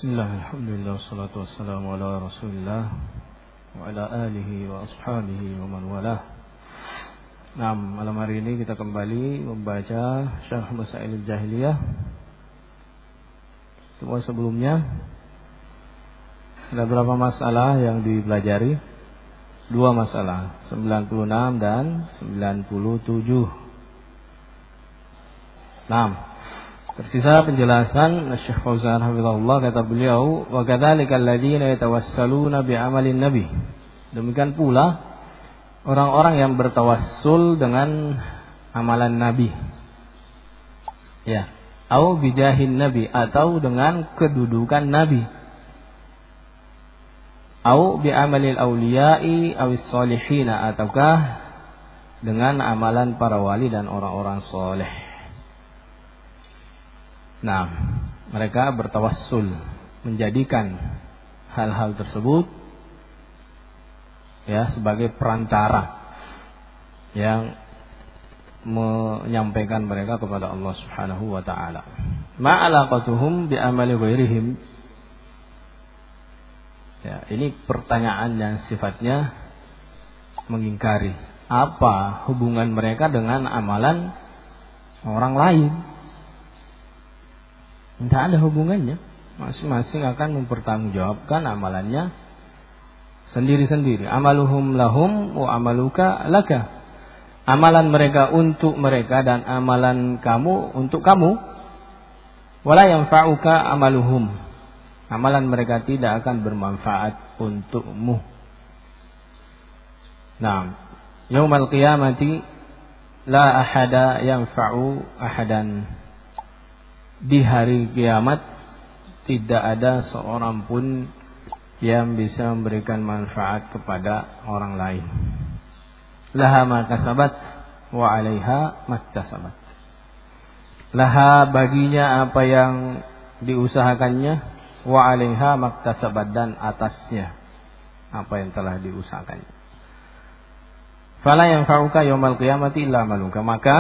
Bismillah, alhamdulillah, wassalatu wassalamu ala rasulillah wa ala alihi wa ashabihi wa man walah. Nah, malam hari ini kita kembali membaca Syarh Masailul Jahiliyah. Sebelumnya ada berapa masalah yang dipelajari? 2 masalah, 96 dan 97. Nah, tersisa penjelasan Syekh Fauzan hafizahullah, kata beliau, wa kadzalikal ladzina yatawassaluna bi amalin nabi. Demikian pula orang-orang yang bertawassul dengan amalan nabi. Ya, au bijahin nabi, atau dengan kedudukan nabi. Au bi amalil auliya'i awis solihina, ataukah dengan amalan para wali dan orang-orang soleh. Nah, mereka bertawassul, menjadikan hal-hal tersebut ya sebagai perantara yang menyampaikan mereka kepada Allah Subhanahu wa taala. Ma alaqatuhum bi amali ghairihim. Ya, ini pertanyaan yang sifatnya mengingkari. Apa hubungan mereka dengan amalan orang lain? Tidak ada hubungannya. Masing-masing akan mempertanggungjawabkan amalannya sendiri-sendiri. Amaluhum lahum wa amaluka laka. Amalan mereka untuk mereka dan amalan kamu untuk kamu. Wala yanfa'uka amaluhum. Amalan mereka tidak akan bermanfaat untukmu. Nah, yaumal qiyamati la ahada yanfa'u ahadan. Di hari kiamat tidak ada seorang pun yang bisa memberikan manfaat kepada orang lain. Laha ma kasabat wa 'alaiha maktasabat. Laha, baginya apa yang diusahakannya, wa 'alaiha maktasabat, dan atasnya apa yang telah diusahakannya. Fala yanfa'uka yaumal qiyamati illa maluka, maka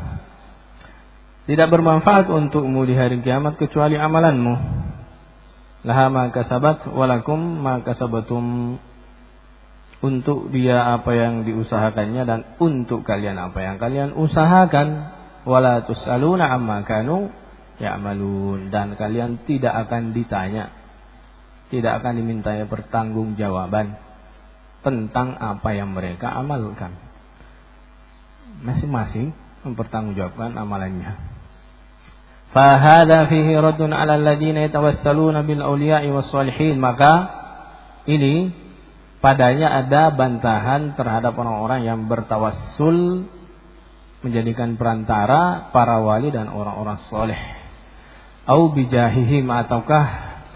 tidak bermanfaat untukmu di hari kiamat kecuali amalanmu. Laha ma kasabat walakum ma kasabatum. Untuk dia apa yang diusahakannya dan untuk kalian apa yang kalian usahakan. Wala tusaluna amma kanu ya'malun, dan kalian tidak akan ditanya, tidak akan dimintai pertanggungjawaban tentang apa yang mereka amalkan. Masing-masing mempertanggungjawabkan amalannya. Fahada fihi raddun 'ala alladziina yatawassaluna bil auliya'i was shalihin. Maka ini padanya ada bantahan terhadap orang-orang yang bertawassul, menjadikan perantara para wali dan orang-orang soleh. Au bijahihim, ataukah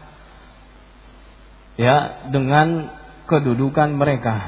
ya dengan kedudukan mereka.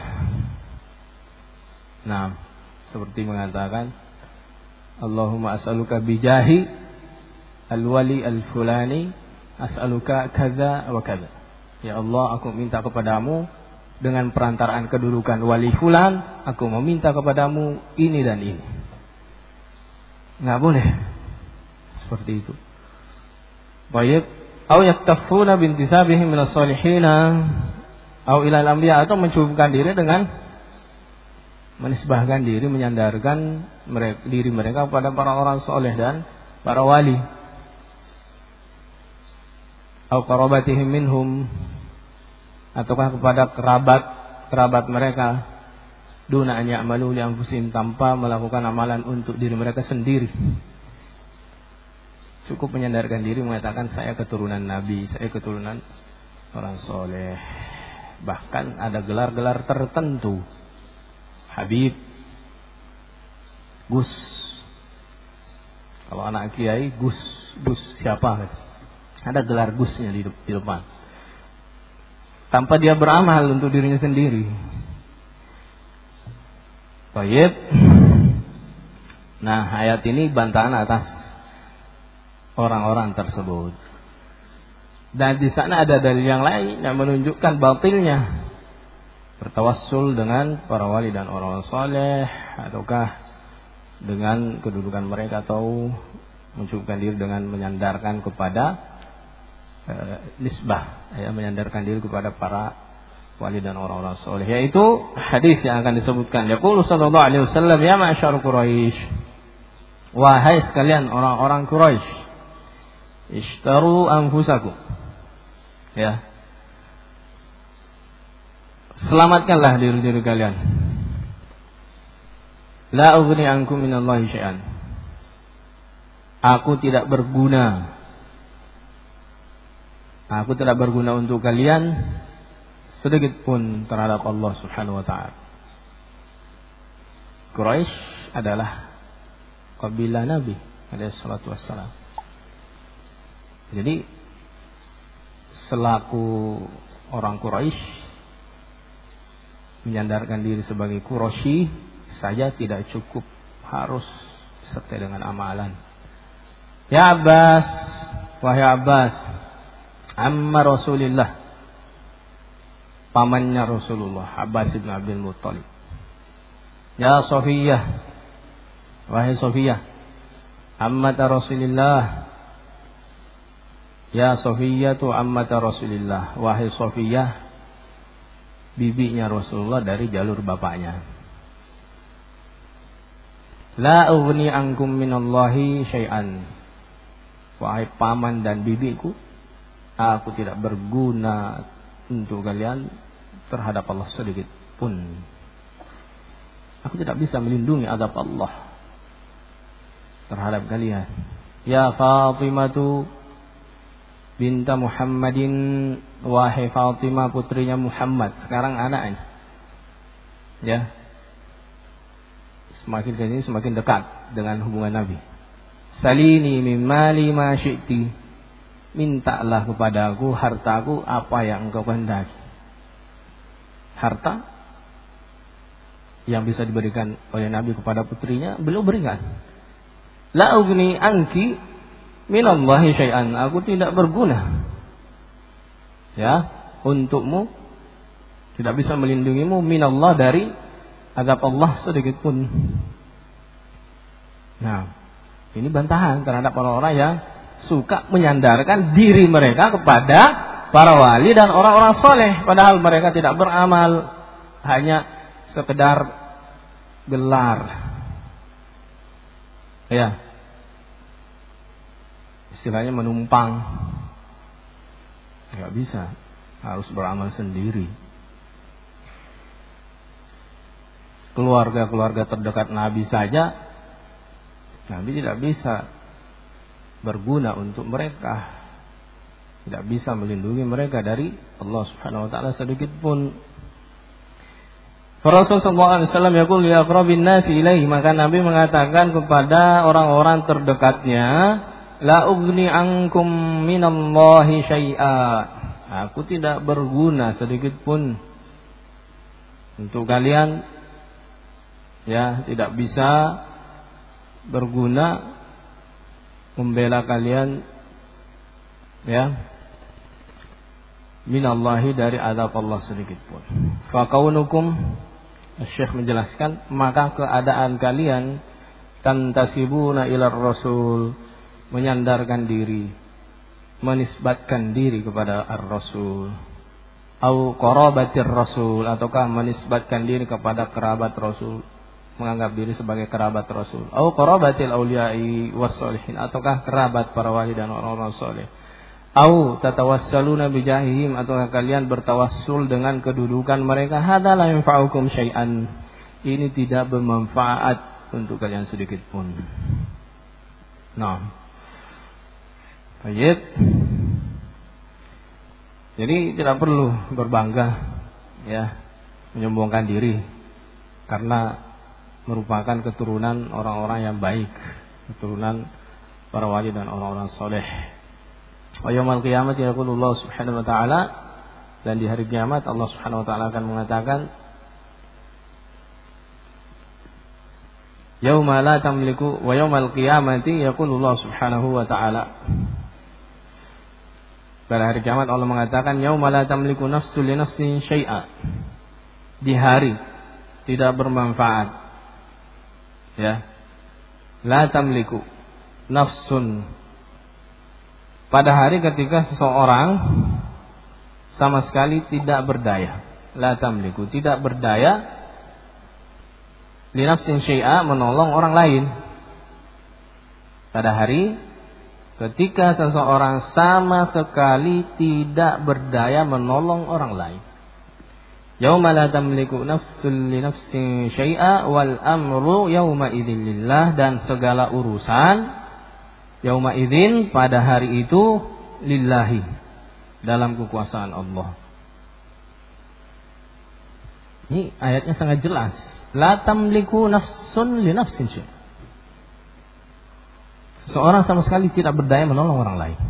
Nah, seperti mengatakan Allahumma as'aluka bijahi al-wali al-fulani as'aluka kadza wa kadza. Ya Allah, aku minta kepadamu dengan perantaraan kedudukan wali fulan, aku meminta kepadamu ini dan ini. Enggak boleh seperti itu. Baik, au yaktafuna bintisabihim minas solihina au ilal anbiya, atau mencukupkan diri dengan menisbahkan diri, menyandarkan diri mereka kepada para orang soleh dan para wali. Au qarabatihim minhum, ataukah kepada kerabat mereka, duna an ya'malu li anfusihim, tanpa melakukan amalan untuk diri mereka sendiri. Cukup menyandarkan diri, mengatakan saya keturunan nabi, saya keturunan orang soleh. Bahkan ada gelar-gelar tertentu, Habib, Gus. Kalau anak kiai, Gus siapa? Ada gelar Gusnya di depan. Tanpa dia beramal untuk dirinya sendiri. Baik. Nah, ayat ini bantahan atas orang-orang tersebut. Dan di sana ada dalil yang lain yang menunjukkan batilnya bertawassul dengan para wali dan orang-orang soleh, ataukah dengan kedudukan mereka, atau mencukupkan diri dengan menyandarkan kepada nisbah, ya, menyandarkan diri kepada para wali dan orang-orang soleh. Yaitu hadis yang akan disebutkan. Yaqulu sallallahu alaihi wasallam, ya ma'syar Quraisy, wahai sekalian orang-orang Quraisy, ishtaru anfusakum, ya, selamatkanlah diri-diri kalian. La ughni ankum minallahi syai'an. Aku tidak berguna untuk kalian sedikit pun terhadap Allah Subhanahu wa taala. Quraisy adalah kabilah Nabi alaihi salatu wassalam. Jadi selaku orang Quraisy menyandarkan diri sebagai Quraisy saja tidak cukup, harus serta dengan amalan. Ya Abbas, wahai Abbas, amma Rasulillah, pamannya Rasulullah, Abbas bin Abdul Muttalib. Ya Safiyah, wahai Safiyah, ammata Rasulillah, ya Safiyatu ammata Rasulillah, wahai Safiyah, bibinya Rasulullah dari jalur bapaknya. La ughni ankum minallahi syai'an, wahai paman dan bibiku, aku tidak berguna untuk kalian terhadap Allah sedikit pun. Aku tidak bisa melindungi azab Allah terhadap kalian. Ya Fatimatu binta Muhammadin, wahai Fatimah putrinya Muhammad, sekarang anaknya. Ya. Semakin kesini semakin dekat dengan hubungan Nabi. Salini min mali ma syi'ti, mintalah kepadaku hartaku apa yang engkau kehendaki. Harta yang bisa diberikan oleh Nabi kepada putrinya, beliau berikan. La ughni anki minallahi syai'an, aku tidak berguna, ya, untukmu, tidak bisa melindungimu minallah, dari azab Allah sedikit pun. Nah, ini bantahan terhadap orang-orang yang suka menyandarkan diri mereka kepada para wali dan orang-orang soleh, padahal mereka tidak beramal, hanya sekedar gelar, ya, istilahnya menumpang. Nggak bisa, harus beramal sendiri. Keluarga-keluarga terdekat Nabi saja, Nabi tidak bisa berguna untuk mereka, tidak bisa melindungi mereka dari Allah Subhanahu wa taala sedikit pun. Rasulullah sallallahu alaihi wasallam yaqul ya aqrabin nasi ilaihi, maka Nabi mengatakan kepada orang-orang terdekatnya, la ughni ankum minallahi syai'a, aku tidak berguna sedikit pun untuk kalian, ya, tidak bisa berguna membela kalian, ya, minallahi, dari azab Allah sedikit pun. Fa kaunukum, Syekh menjelaskan, maka keadaan kalian tantasibuna ilar rasul, menyandarkan diri, menisbatkan diri kepada ar-rasul, au qarabatir rasul, ataukah menisbatkan diri kepada kerabat rasul, menganggap diri sebagai kerabat rasul, au qarabatil auliya'i wassalihin, ataukah kerabat para wali dan orang-orang saleh, au tatawassaluna bijahihim, ataukah kalian bertawassul dengan kedudukan mereka. Hadza la yanfa'ukum syai'an, ini tidak bermanfaat untuk kalian sedikit pun. Nah, baik. Jadi tidak perlu berbangga, ya, menyombongkan diri, karena merupakan keturunan orang-orang yang baik, keturunan para wali dan orang-orang soleh. Wa yaumil qiyamati yaqulu Allah Subhanahu wa taala, dan di hari kiamat Allah Subhanahu wa taala akan mengatakan, yauma la tamliku, wa yaumil qiyamati yaqulu Allah Subhanahu wa taala, pada hari kiamat Allah mengatakan, yauma la tamliku nafsun li nafsin syai'a, di hari tidak bermanfaat, ya, la tamliku nafsun, pada hari ketika seseorang sama sekali tidak berdaya, la tamliku, tidak berdaya li nafsin syai'a, menolong orang lain. Pada hari ketika seseorang sama sekali tidak berdaya menolong orang lain. Yauma la tamliku nafsun li nafsin syai'a wal amru yauma idzin lillah, dan segala urusan yauma idzin pada hari itu lillahi, dalam kekuasaan Allah. Ini ayatnya sangat jelas. La tamliku nafsun li nafsin syai'a. Seseorang sama sekali tidak berdaya menolong orang lain.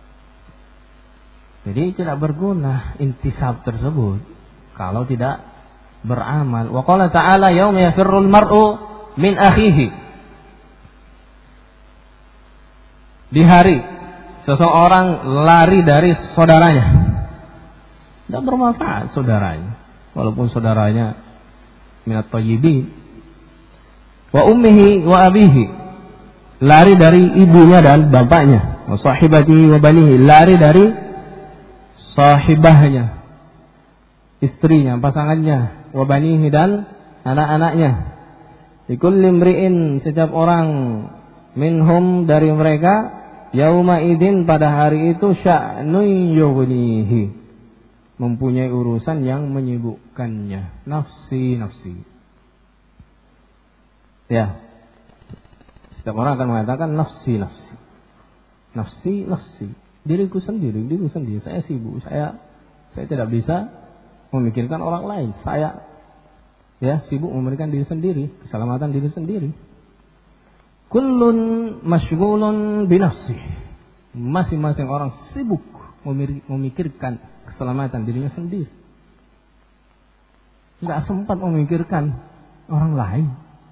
Jadi tidak berguna intisab tersebut kalau tidak beramal. Wa qala ta'ala yauma yafirrul mar'u min akhihi. Di hari seseorang lari dari saudaranya. Tidak bermanfaat saudaranya, walaupun saudaranya minat thayyibin. Wa ummihi wa abihi, lari dari ibunya dan bapaknya. Wa sahibatihi wa banihi, lari dari sahibahnya, istrinya, pasangannya. Wa banihi, dan anak-anaknya. Likulli imri'in, setiap orang, minhum, dari mereka, yauma idzin, pada hari itu, sya'nun yughnihi, mempunyai urusan yang menyibukkannya. Nafsi, nafsi. Ya. Setiap orang akan mengatakan nafsi, nafsi. Nafsi, nafsi. Diriku sendiri, diriku sendiri. Saya sibuk, saya tidak bisa memikirkan orang lain. Saya sibuk memikirkan diri sendiri, keselamatan diri sendiri. Kullun masyghulun binafsi. Masing-masing orang sibuk memikirkan keselamatan dirinya sendiri. Tidak sempat memikirkan orang lain.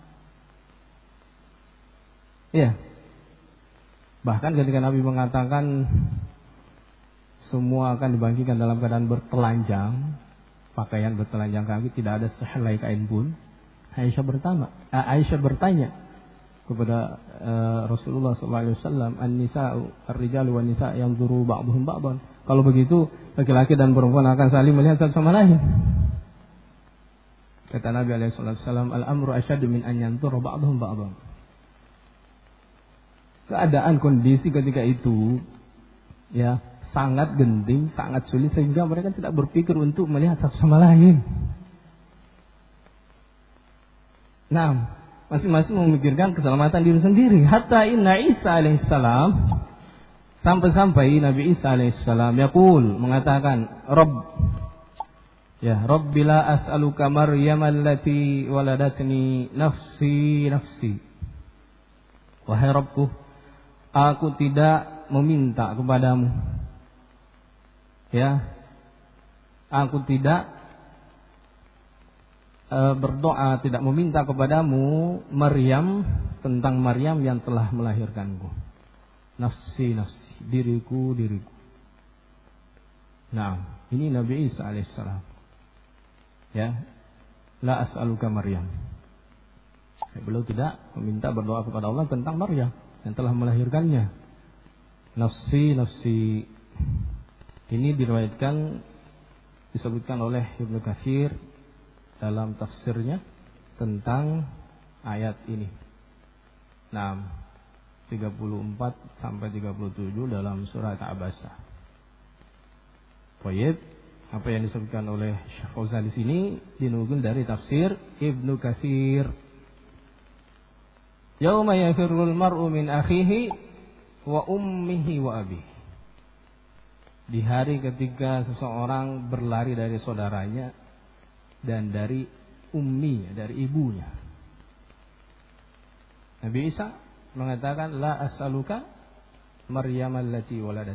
Ya. Bahkan ketika Nabi mengatakan semua akan dibangkitkan dalam keadaan bertelanjang, pakaian bertelanjang kaki, tidak ada sehelai kain pun, Aisyah bertanya kepada Rasulullah SAW, an-nisa'u ar-rijalu wan nisa' yanzuru ba'dhum ba'dhan. Kalau begitu laki-laki dan perempuan akan saling melihat satu sama lain. Kata Nabi SAW, al-amru asyaddu min an yanzura ba'dhum ba'dhan. Keadaan kondisi ketika itu sangat genting, sangat sulit, sehingga mereka tidak berpikir untuk melihat satu sama lain. Nah, masing-masing memikirkan keselamatan diri sendiri. Hatta inna Isa alaihissalam, sampai-sampai Nabi Isa alaihissalam yaqul, mengatakan, Rabbi la as'aluka Maryam allati waladatni nafsi nafsi. Wahai Rabbku, aku tidak meminta kepadamu, aku tidak berdoa, tidak meminta kepadamu Maryam, tentang Maryam yang telah melahirkanku. Nafsi, nafsi, diriku, diriku. Nah, ini Nabi Isa alaihissalam. La as'aluka Maryam. Beliau tidak meminta berdoa kepada Allah tentang Maryam yang telah melahirkannya. Nafsi, nafsi. Ini diriwayatkan, disebutkan oleh Ibnu Katsir dalam tafsirnya tentang ayat ini. 34 sampai 37 dalam surat Abasa. Baik, apa yang disebutkan oleh Syekh Fauzan di sini dinukil dari tafsir Ibnu Katsir. Yauma yafirrul mar'u min akhihi wa ummihi wa abihi. Di hari ketika seseorang berlari dari saudaranya dan dari umminya, dari ibunya. Nabi Isa mengatakan, la as'aluka Maryam allati waladat.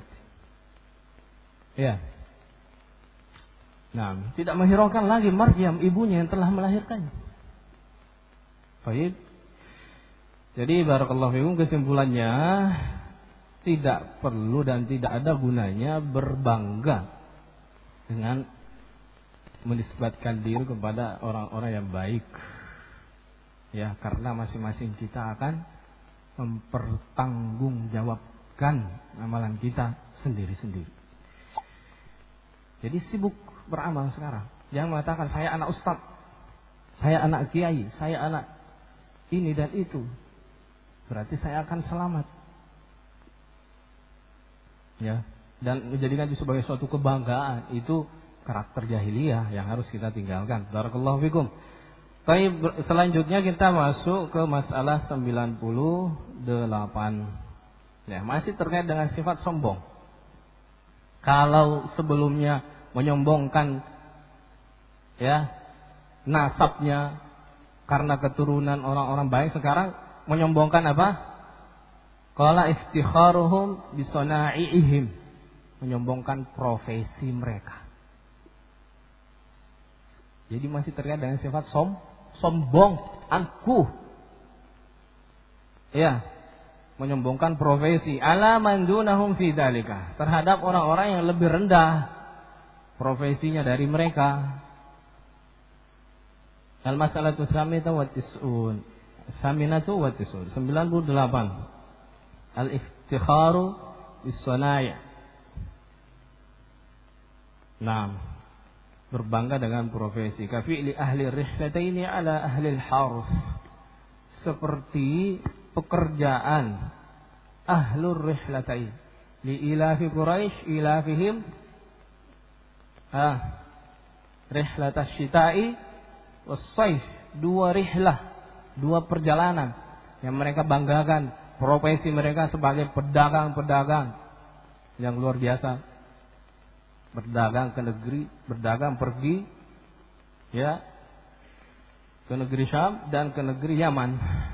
Nah, tidak menghiraukan lagi Maryam, ibunya yang telah melahirkannya. Baik. Jadi barakallahu fikum, kesimpulannya tidak perlu dan tidak ada gunanya berbangga dengan menisbatkan diri kepada orang-orang yang baik. Karena masing-masing kita akan mempertanggungjawabkan meningkatkan amalan kita sendiri-sendiri. Jadi sibuk beramal sekarang. Jangan mengatakan saya anak ustaz, saya anak kiai, saya anak ini dan itu. Berarti saya akan selamat. Ya, dan menjadikan itu sebagai suatu kebanggaan, itu karakter jahiliyah yang harus kita tinggalkan. Barakallahu fikum. Baik, selanjutnya kita masuk ke masalah 98. Ya, masih terkait dengan sifat sombong. Kalau sebelumnya menyombongkan ya nasabnya karena keturunan orang-orang baik, sekarang menyombongkan apa? Qala iftikharuhum bisana'iihim, menyombongkan profesi mereka. Jadi masih terkait dengan sifat sombong, angkuh. Ya, menyombongkan profesi ala man dunahum fi dzalika, terhadap orang-orang yang lebih rendah profesinya dari mereka. Al-mas'alatu tsaminatu wa tis'un. 98. Al-iftikharu bis-sana'i'. Naam. Berbangga dengan profesi. Ka fi'li ahli rihlataini ala ahli al-harth. Seperti pekerjaan ahlur rihlatain. Li ilafi Quraisy ilafihim rihlatas syita'i was-saif. Dua rihlah, dua perjalanan yang mereka banggakan. Profesi mereka sebagai pedagang-pedagang yang luar biasa. Berdagang ke negeri, berdagang pergi ya ke negeri Syam dan ke negeri Yaman.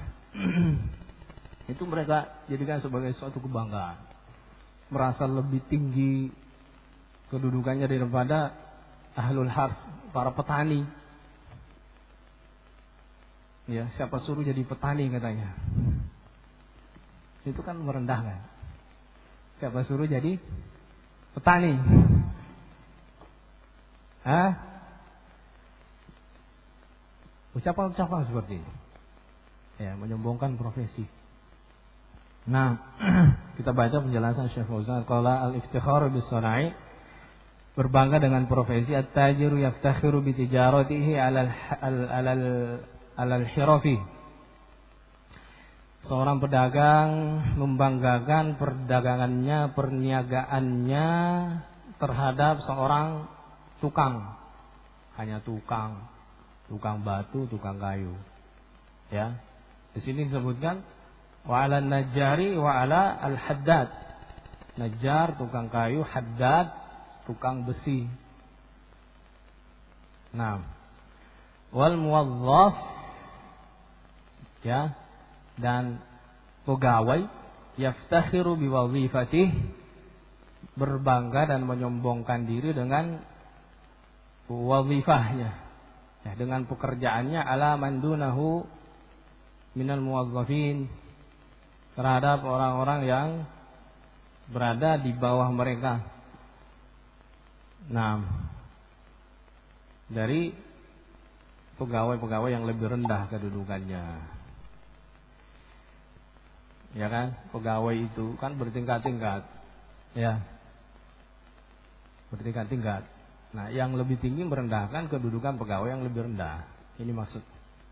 Itu mereka jadikan sebagai suatu kebanggaan. Merasa lebih tinggi kedudukannya daripada ahlul harth, para petani. Ya, siapa suruh jadi petani katanya. Itu kan merendahkan. Siapa suruh jadi petani? Ucapan-ucapan seperti ini. Ya, menyombongkan profesi. Nah, kita baca penjelasan Syekh Fauzan. Qala al-iftikharu bis-sana'i, berbangga dengan profesi. At-tajiru yaftakhiru bi tijaratihi 'alal hirafi. Seorang pedagang membanggakan perdagangannya, perniagaannya terhadap seorang tukang. Hanya tukang batu, tukang kayu. Ya. Di sini disebutkan wa 'alan najjari wa 'ala al-haddad. Najjar tukang kayu, haddad tukang besi. Nah, wal muwazzaf ya, dan pegawai yaftakhiru biwadhifatih, berbangga dan menyombongkan diri dengan wadhifahnya, ya, dengan pekerjaannya, ala man dunahu minal muwazzafin, terhadap orang-orang yang berada di bawah mereka. Nah, dari pegawai-pegawai yang lebih rendah kedudukannya. Ya kan, pegawai itu kan bertingkat-tingkat. Ya. Bertingkat-tingkat. Nah, yang lebih tinggi merendahkan kedudukan pegawai yang lebih rendah. Ini maksud.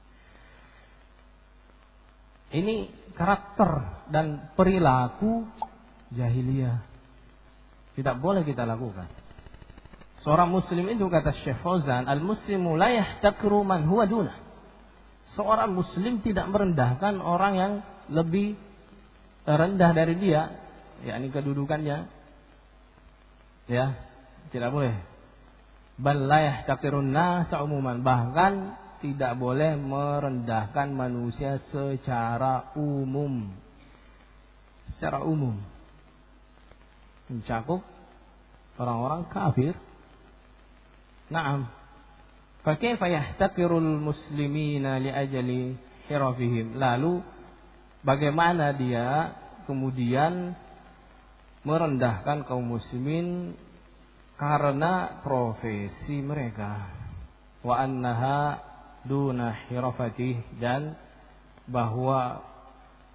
Ini karakter dan perilaku jahiliyah. Tidak boleh kita lakukan. Seorang muslim itu, kata Syekh Fauzan, al-muslimu la yahtaqiru man huwa dunah. Seorang muslim tidak merendahkan orang yang lebih rendah dari dia, yakni kedudukannya. Ya, tidak boleh. Bal la yahtaqirun nasa umuman, bahkan tidak boleh merendahkan manusia secara umum. Secara umum mencakup orang-orang kafir. Naam. Fa kaifa yahtaqirul muslimina li ajali hirafihim? Lalu bagaimana dia kemudian merendahkan kaum muslimin karena profesi mereka? Wa annaha duna hirafatih, dan bahwa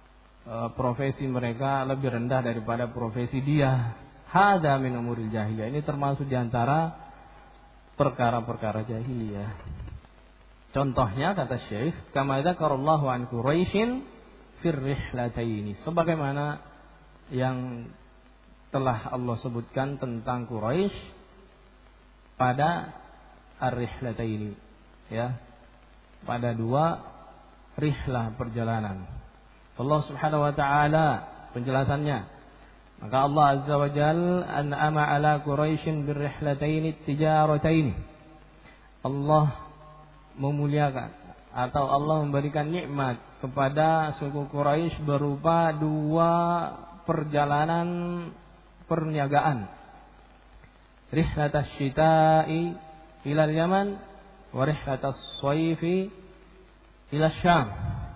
profesi mereka lebih rendah daripada profesi dia. Hada min umuril jahiliyah. Ini termasuk diantara perkara-perkara jahiliyah. Contohnya kata Syekh, kama dzakarallahu an Quraisyin fir rihlataini. Sebagaimana yang telah Allah sebutkan tentang Quraisy pada ar-rihlataini, ya. Pada dua rihlah perjalanan. Allah Subhanahu wa taala penjelasannya. Maka Allah Azza wa Jalla an'ama ala Quraisyin bir rihlataini tijarataini. Allah memuliakan atau Allah memberikan nikmat kepada suku Quraisy berupa dua perjalanan perniagaan. Rihlatas syita'i ila Yaman wa rihlatas shayfi ila Syam.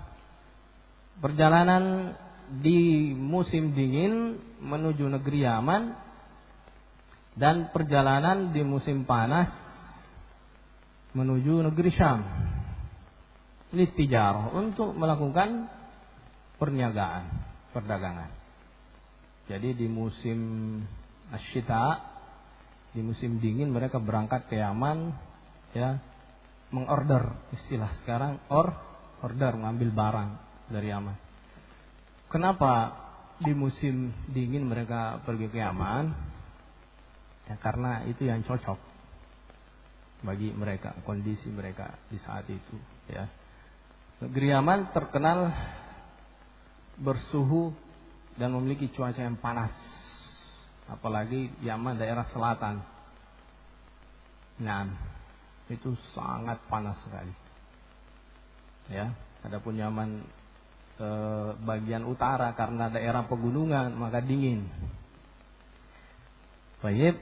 Perjalanan di musim dingin menuju negeri Yaman dan perjalanan di musim panas menuju negeri Syam. Litijarah, untuk melakukan perniagaan, perdagangan. Jadi di musim asyita, di musim dingin mereka berangkat ke Yaman, ya, mengorder, istilah sekarang order, mengambil barang dari Yaman. Kenapa di musim dingin mereka pergi ke Yaman? Ya, karena itu yang cocok bagi mereka, kondisi mereka di saat itu, ya. Negeri Yaman terkenal bersuhu dan memiliki cuaca yang panas, apalagi Yaman daerah selatan. Nah, itu sangat panas sekali. Ya, adapun Yaman bagian utara karena daerah pegunungan maka dingin. Baik.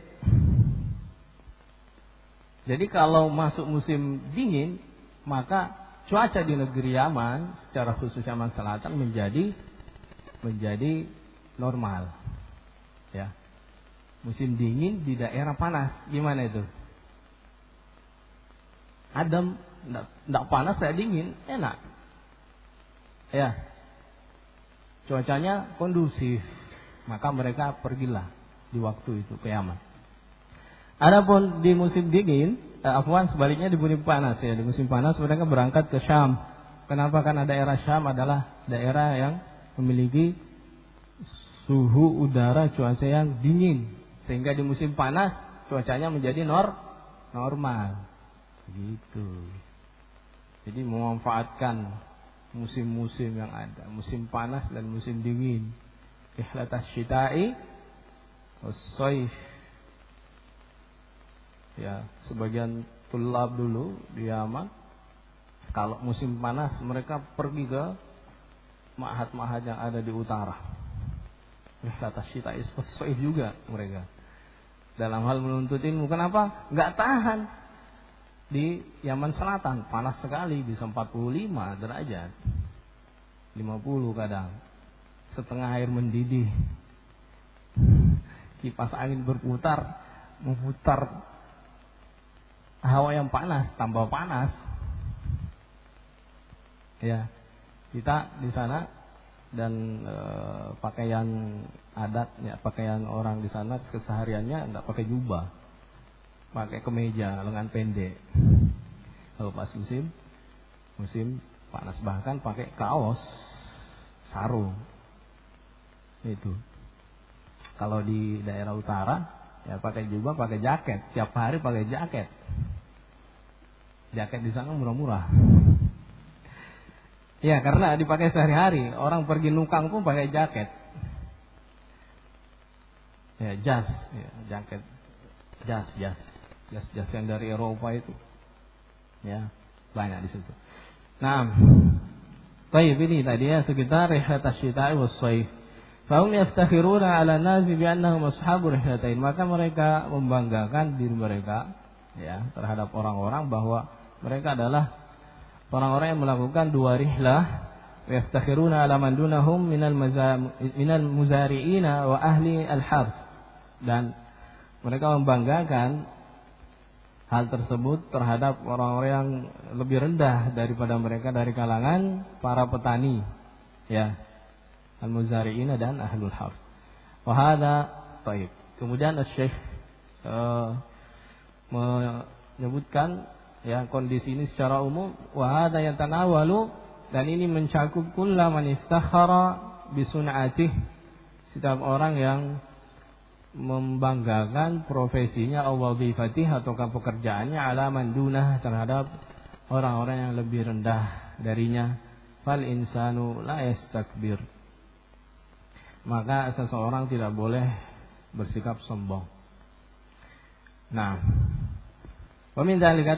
Jadi kalau masuk musim dingin, maka cuaca di negeri Yaman, secara khusus Yaman Selatan menjadi normal. Ya. Musim dingin di daerah panas, gimana itu? Adem, enggak panas, saya dingin, enak. Ya. Cuacanya kondusif, maka mereka pergilah di waktu itu ke Yaman. Adapun di musim dingin, sebaliknya di musim panas, ya. Di musim panas mereka berangkat ke Syam. Kenapa? Karena daerah Syam adalah daerah yang memiliki suhu udara cuaca yang dingin, sehingga di musim panas cuacanya menjadi normal. Begitu. Jadi memanfaatkan musim-musim yang ada, musim panas dan musim dingin. Rihlatas syita'i was-shayf. Ya, sebagian tulab dulu di Yaman, kalau musim panas mereka pergi ke ma'had-ma'had yang ada di utara. Rihlatas syita'i was-shayf juga mereka. Dalam hal menuntut ilmu, kenapa? Enggak tahan. Di Yaman Selatan panas sekali, bisa 45 derajat, 50 kadang, setengah air mendidih, kipas angin berputar, memutar hawa yang panas, tambah panas. Ya, kita di sana dan pakaian adat, ya, pakaian orang di sana kesehariannya enggak pakai jubah, pakai kemeja lengan pendek. Kalau pas musim panas, bahkan pakai kaos sarung. Itu. Kalau di daerah utara ya pakai jubah, pakai jaket, tiap hari pakai jaket. Jaket di sana murah-murah. Ya, karena dipakai sehari-hari. Orang pergi nukang pun pakai jaket. Ya, jas, ya, jaket. Jas yang dari Eropa itu, ya, banyak di situ. Nah, baik, ini tadi ya sekitar rihlatas syita'i was-shayf. Fahum yaftakhiruna 'ala an-nasi bi annahum ashabu rihlatain. Maka mereka membanggakan diri mereka, ya, terhadap orang-orang bahwa mereka adalah orang-orang yang melakukan dua rihlah. Yaftakhiruna 'ala man dunahum minal muzari'ina wa ahli al-harth. Dan mereka membanggakan hal tersebut terhadap orang-orang yang lebih rendah daripada mereka dari kalangan para petani, ya, al-muzari'ina dan ahlul harf. Wa hadza taib. Kemudian Syekh menyebutkan ya kondisi ini secara umum, wa hadza yatanawalu, dan ini mencakup kullu man iftakhara bi sun'atih, setiap orang yang membanggakan profesinya atau wazifatih atau pekerjaannya ala man dunah, terhadap orang-orang yang lebih rendah darinya. Fal insanu la yastakbir, maka seseorang tidak boleh bersikap sombong. Nah, wa min dzalika,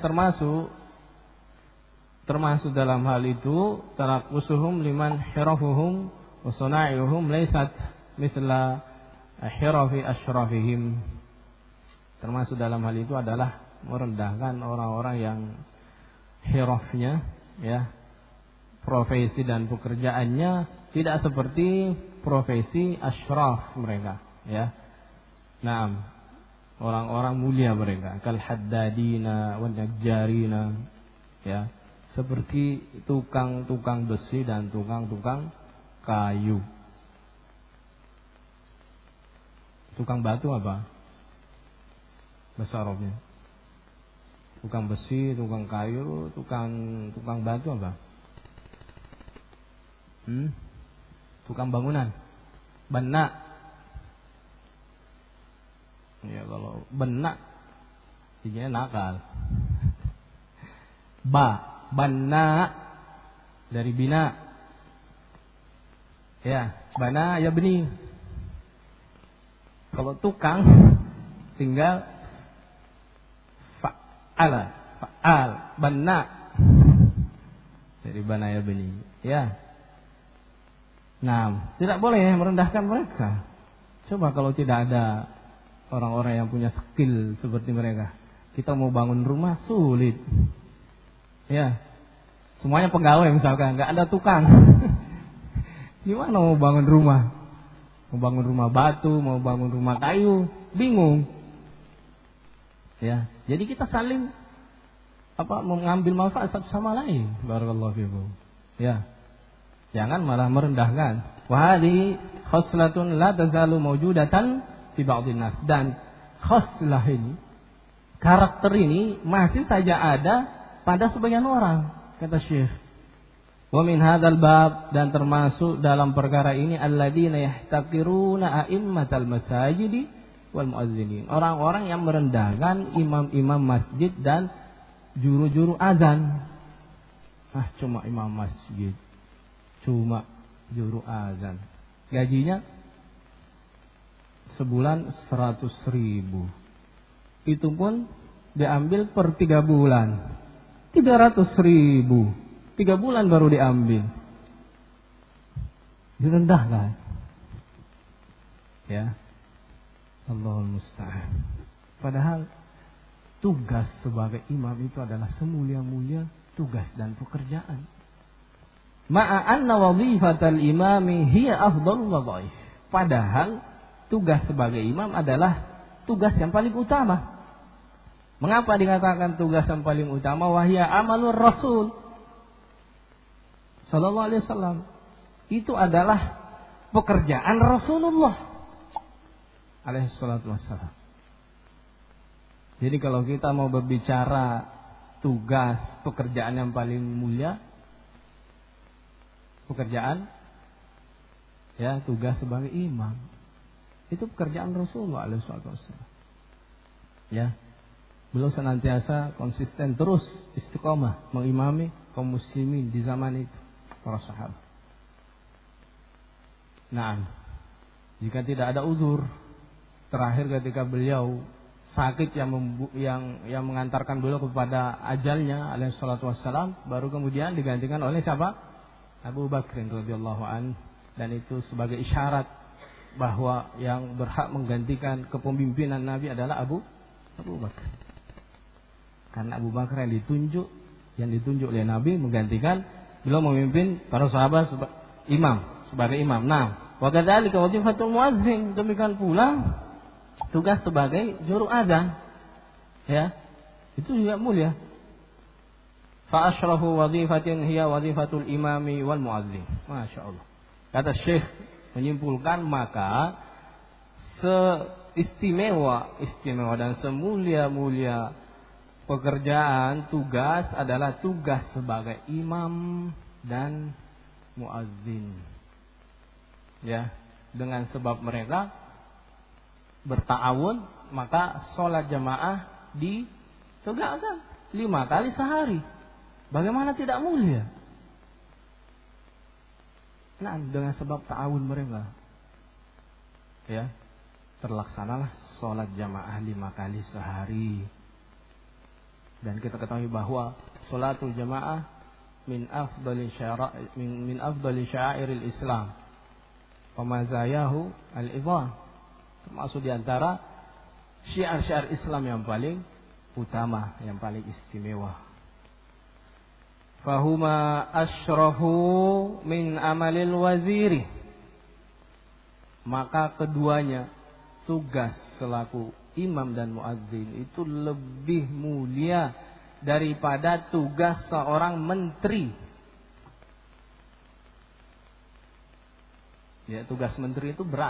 termasuk dalam hal itu tarakusuhum liman hirafuhum wa sana'ihum laysat mithla hirafi asyrafihim. Termasuk dalam hal itu adalah merendahkan orang-orang yang hirafnya, ya, profesi dan pekerjaannya tidak seperti profesi asyraf mereka, ya. Naam, orang-orang mulia mereka, kal haddadina wan najjarina, ya, seperti tukang-tukang besi dan tukang-tukang kayu. Tukang batu apa bahasa Arabnya? Tukang besi, tukang kayu, tukang batu apa? Tukang bangunan, bena. Ya, kalau bena ini nakal. Bana dari bina. Ya, bana ya benih. Kalau tukang tinggal fa'al, bana dari bana ya benih. Ya. Nah, tidak boleh merendahkan mereka. Coba kalau tidak ada orang-orang yang punya skill seperti mereka, kita mau bangun rumah sulit. Ya, semuanya pegawai misalkan, nggak ada tukang. Gimana mau bangun rumah? Mau bangun rumah batu, mau bangun rumah kayu, bingung. Ya, jadi kita saling mengambil manfaat satu sama lain. Barakallahu fiikum. Ya. Jangan malah merendahkan. Wa hadhihi khoslatun la tazalu mawjudatan fi ba'dhin nas. Dan khoslah ini, karakter ini masih saja ada pada sebagian orang, kata Syekh. Wa min hadzal bab, dan termasuk dalam perkara ini alladzina yahtaqiruna a'immatal masajidi wal muadzinin. Orang-orang yang merendahkan imam-imam masjid dan juru-juru azan. Cuma imam masjid, cuma juru azan, gajinya sebulan 100.000. Itu pun diambil per 3 bulan, 300.000. 3 bulan baru diambil. Direndahkan. Ya, Allahul musta'an. Padahal tugas sebagai imam itu adalah semulia-mulia tugas dan pekerjaan. Ma'a anna wazifatal imami hiya afdalul wadhaif. Padahal tugas sebagai imam adalah tugas yang paling utama. Mengapa dikatakan tugas yang paling utama? Wahya amalur rasul sallallahu alaihi wasallam. Itu adalah pekerjaan Rasulullah alaihi salatu wassalam. Jadi kalau kita mau berbicara tugas pekerjaan yang paling mulia, pekerjaan, ya, tugas sebagai imam, itu pekerjaan Rasulullah alaihi salatu wassalam. Ya, beliau senantiasa konsisten terus istiqomah mengimami kaum muslimin di zaman itu, para sahabat. Nah, jika tidak ada uzur, terakhir ketika beliau sakit yang mengantarkan beliau kepada ajalnya alaihi salatu wassalam, baru kemudian digantikan oleh siapa? Abu Bakr radhiyallahu an. Dan itu sebagai isyarat bahwa yang berhak menggantikan kepemimpinan Nabi adalah Abu Bakar. Karena Abu Bakar yang ditunjuk oleh Nabi menggantikan beliau memimpin para sahabat sebagai imam. Nah, wa kadzalika wazifatul muadzin, demikian pula tugas sebagai juru adzan. Ya, itu juga mulia. Fa asyrafu wazifatin hiya wazifatul imami wal muadzin. Masya Allah. Kata Syekh menyimpulkan maka seistimewa dan semulia-mulia pekerjaan tugas adalah tugas sebagai imam dan muadzin. Ya, dengan sebab mereka berta'awun maka sholat jamaah ditegakkan 5 kali sehari. Bagaimana tidak mulia? Nah, dengan sebab ta'awun mereka, ya, terlaksanalah sholat jamaah 5 kali sehari. Dan kita ketahui bahwa sholatul jamaah min afdali sya'airil Islam. Pemazayahu al-idham, termasuk diantara syiar-syiar Islam yang paling utama, yang paling istimewa. Fahuma asyrafu min amalil waziri, maka keduanya tugas selaku imam dan muadzin itu lebih mulia daripada tugas seorang menteri. Ya, tugas menteri itu berat.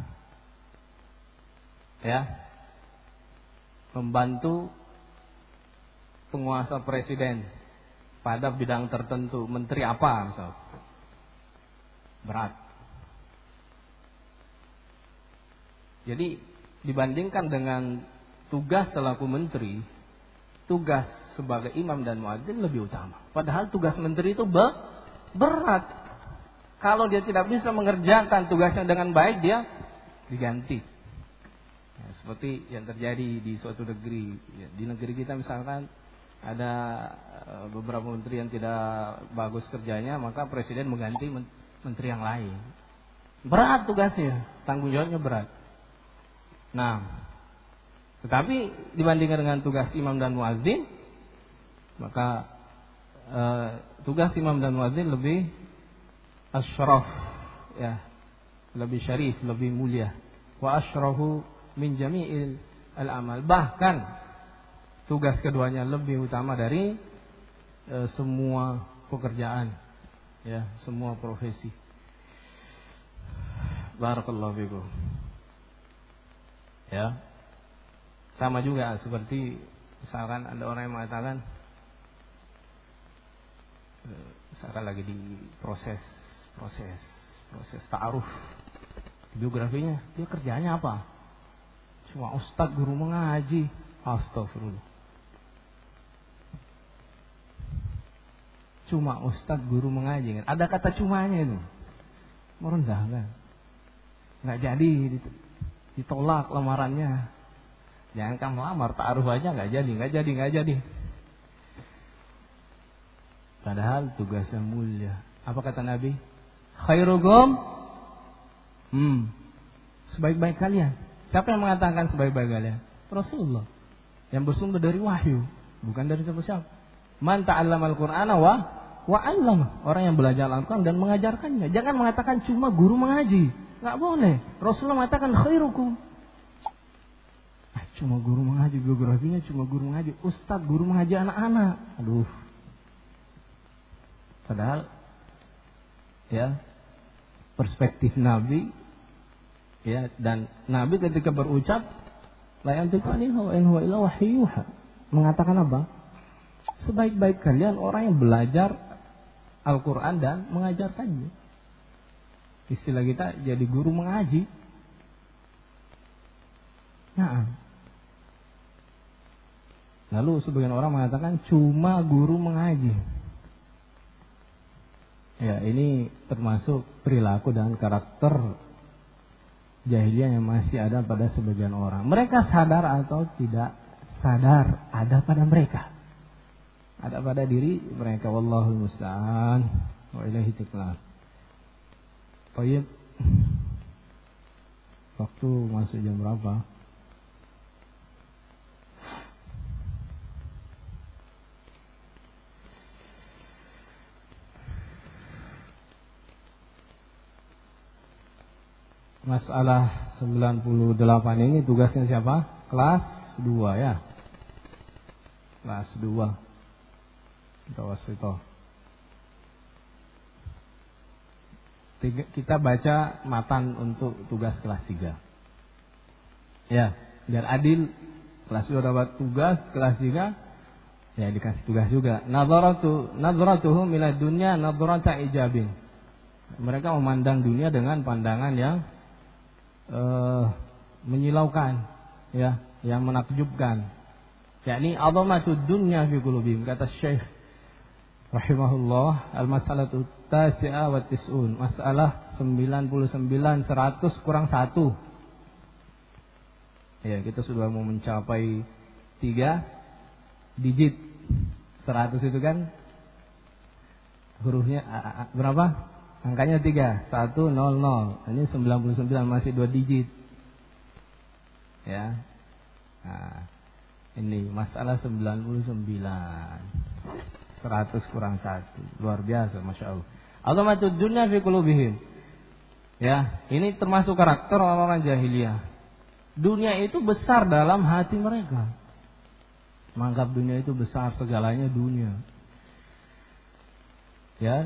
Ya. Membantu penguasa presiden pada bidang tertentu, menteri apa misal. Berat. Jadi dibandingkan dengan tugas selaku menteri, tugas sebagai imam dan muadzin lebih utama. Padahal tugas menteri itu berat. Kalau dia tidak bisa mengerjakan tugasnya dengan baik, dia diganti. Ya, seperti yang terjadi di suatu negeri. Ya, di negeri kita misalkan ada beberapa menteri yang tidak bagus kerjanya, maka presiden mengganti menteri yang lain. Berat tugasnya, tanggung jawabnya berat. Nah, tetapi dibandingkan dengan tugas imam dan muadzin, maka tugas imam dan muadzin lebih asyraf, ya, lebih syarif, lebih mulia. Wa asyrafu min jami'il al-amal. Bahkan tugas keduanya lebih utama dari semua pekerjaan, ya, semua profesi. Barakallahu fikum. Ya. Sama juga seperti misalkan ada orang yang mengatakan, misalkan lagi di proses ta'aruf, biografinya, dia kerjanya apa? Cuma ustadz guru mengaji. Astagfirullah. Cuma ustadz guru mengaji. Ada kata cumanya itu. Merendahkan. Nggak jadi, ditolak lamarannya. Jangan kamu lamar, ta'aruf aja nggak jadi. Padahal tugasnya mulia. Apa kata Nabi? Khairukum sebaik-baik kalian. Siapa yang mengatakan sebaik-baik kalian? Rasulullah, yang bersumber dari wahyu, bukan dari siapa-siapa. Man ta'allamal Qur'ana wa 'allama. Orang yang belajar Al-Qur'an dan mengajarkannya. Jangan mengatakan cuma guru mengaji. Enggak boleh. Rasulullah mengatakan khairukum. Cuma guru mengaji, biografinya cuma guru mengaji. Ustaz guru mengaji anak-anak. Aduh. Padahal, ya, perspektif Nabi, ya, dan Nabi ketika berucap la yantiqu anil hawa in huwa illa wahyu yuha, mengatakan apa? Sebaik-baik kalian orang yang belajar Al-Qur'an dan mengajarkannya. Istilah kita jadi guru mengaji. Nah, lalu sebagian orang mengatakan cuma guru mengaji. Ya, ini termasuk perilaku dan karakter jahiliyah yang masih ada pada sebagian orang. Mereka sadar atau tidak sadar, ada pada mereka. Ada pada diri mereka. Wallahul musta'an wa ilaihi tiklan. Baik. Waktu masuk jam berapa? Masalah 98 ini tugasnya siapa? Kelas 2 ya. Kelas 2. Tawasito. kita baca matan untuk tugas kelas 3. Ya, biar adil. Kelas 2 dapat tugas, kelas 3 ya dikasih tugas juga. Nadratuhum ila dunya nadrata ijabin. Mereka memandang dunia dengan pandangan yang menyilaukan, ya, yang menakjubkan. Yakni azamatud dunya fi qulubihim, kata Syekh rahimahullah, al-mas'alatu tasi'a wa tis'un, masalah 99 100 kurang 1. Ya, kita sudah mau mencapai 3 digit. 100 itu kan hurufnya berapa? Angkanya 3, 1 0 0. Ini 99 masih 2 digit. Ya. Nah, ini masalah 99. 100 kurang 1. Luar biasa, Masya Allah. Azamatud dunya fi qulubihim. Ya, ini termasuk karakter orang-orang jahiliyah. Dunia itu besar dalam hati mereka. Menganggap dunia itu besar, segalanya dunia. Ya.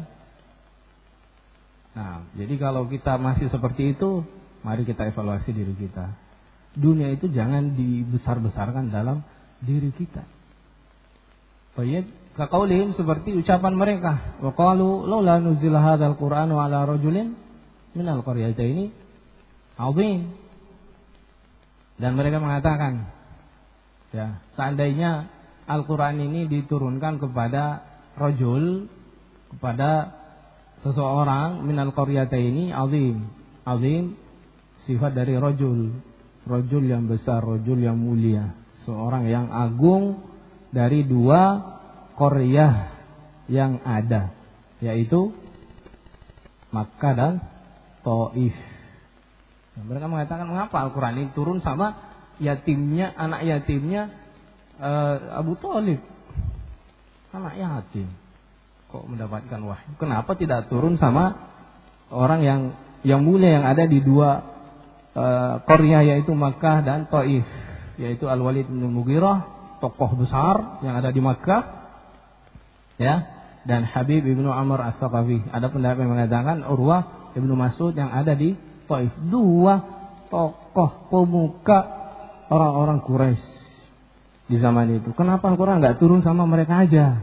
Nah, jadi kalau kita masih seperti itu, mari kita evaluasi diri kita. Dunia itu jangan dibesar-besarkan dalam diri kita. Baik, kaqaulihim, seperti ucapan mereka. Wa qalu laula nuzila hadzal qur'anu ala rajulin minal qaryataini 'azim. Dan mereka mengatakan, ya, seandainya Al-Qur'an ini diturunkan kepada rajul, kepada seseorang minal qaryataini 'azim. Azim sifat dari rajul. Rajul yang besar, rajul yang mulia, seorang yang agung dari 2 qaryah yang ada, yaitu Makkah dan Taif. Mereka mengatakan, mengapa Al-Quran ini turun sama yatimnya, anak yatimnya Abu Thalib, anak yatim, kok mendapatkan wahyu? Kenapa tidak turun sama orang yang mulia yang ada di 2 qaryah, yaitu Makkah dan Taif, yaitu Al-Walid bin Mughirah, tokoh besar yang ada di Makkah, ya, dan Habib ibnu Amr as-Saqafi. Ada pendapat yang mengatakan Urwah ibnu Mas'ud yang ada di Taif. 2 tokoh pemuka orang-orang Quraisy di zaman itu. Kenapa Al-Quran nggak turun sama mereka aja?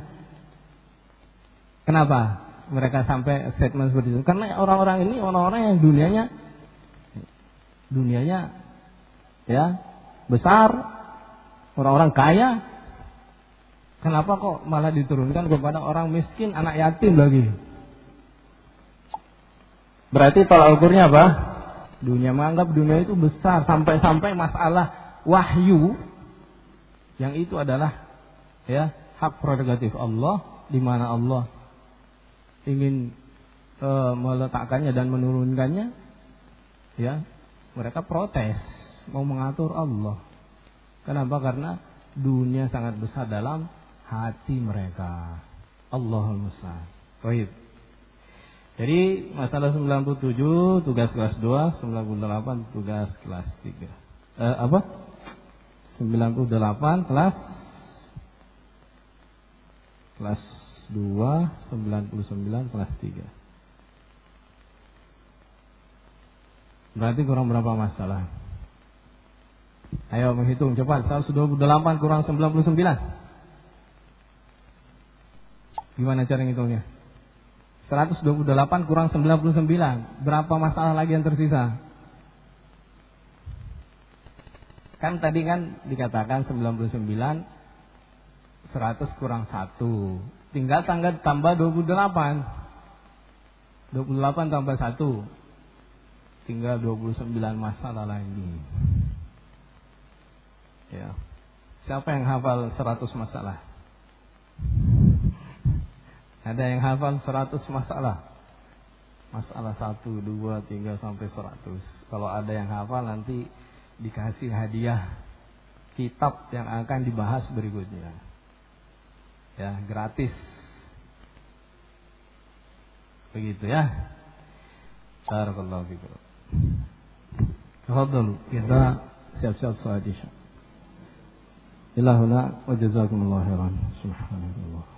Kenapa mereka sampai statement seperti itu? Karena orang-orang ini orang-orang yang dunianya ya besar, orang-orang kaya. Kenapa kok malah diturunkan kepada orang miskin, anak yatim lagi? Berarti tolak ukurnya apa? Dunia, menganggap dunia itu besar, sampai-sampai masalah wahyu yang itu adalah ya hak prerogatif Allah, di mana Allah ingin meletakkannya dan menurunkannya, ya mereka protes, mau mengatur Allah. Kenapa? Karena dunia sangat besar dalam hati mereka. Allahul musta'an. Baik. Jadi masalah 97 tugas kelas 2, 98 tugas kelas 3. 98 kelas 2, 99 kelas 3. Berarti kurang berapa masalah? Ayo menghitung cepat. 128 kurang 99. Gimana cara ngitungnya? 128 kurang 99. Berapa masalah lagi yang tersisa? Kan tadi kan dikatakan 99 100 kurang 1. Tinggal tambah 28. 28 tambah 1. Tinggal 29 masalah lagi. Ya. Siapa yang hafal 100 masalah? Ada yang hafal 100 masalah? Masalah 1, 2, 3 sampai 100. Kalau ada yang hafal nanti dikasih hadiah kitab yang akan dibahas berikutnya. Ya, gratis. Begitu ya. Barakallahu fikum. Tafadhalu, kita siap-siap salat Isya. Ilahuna wa jazakumullahu khairan. Subhanallah.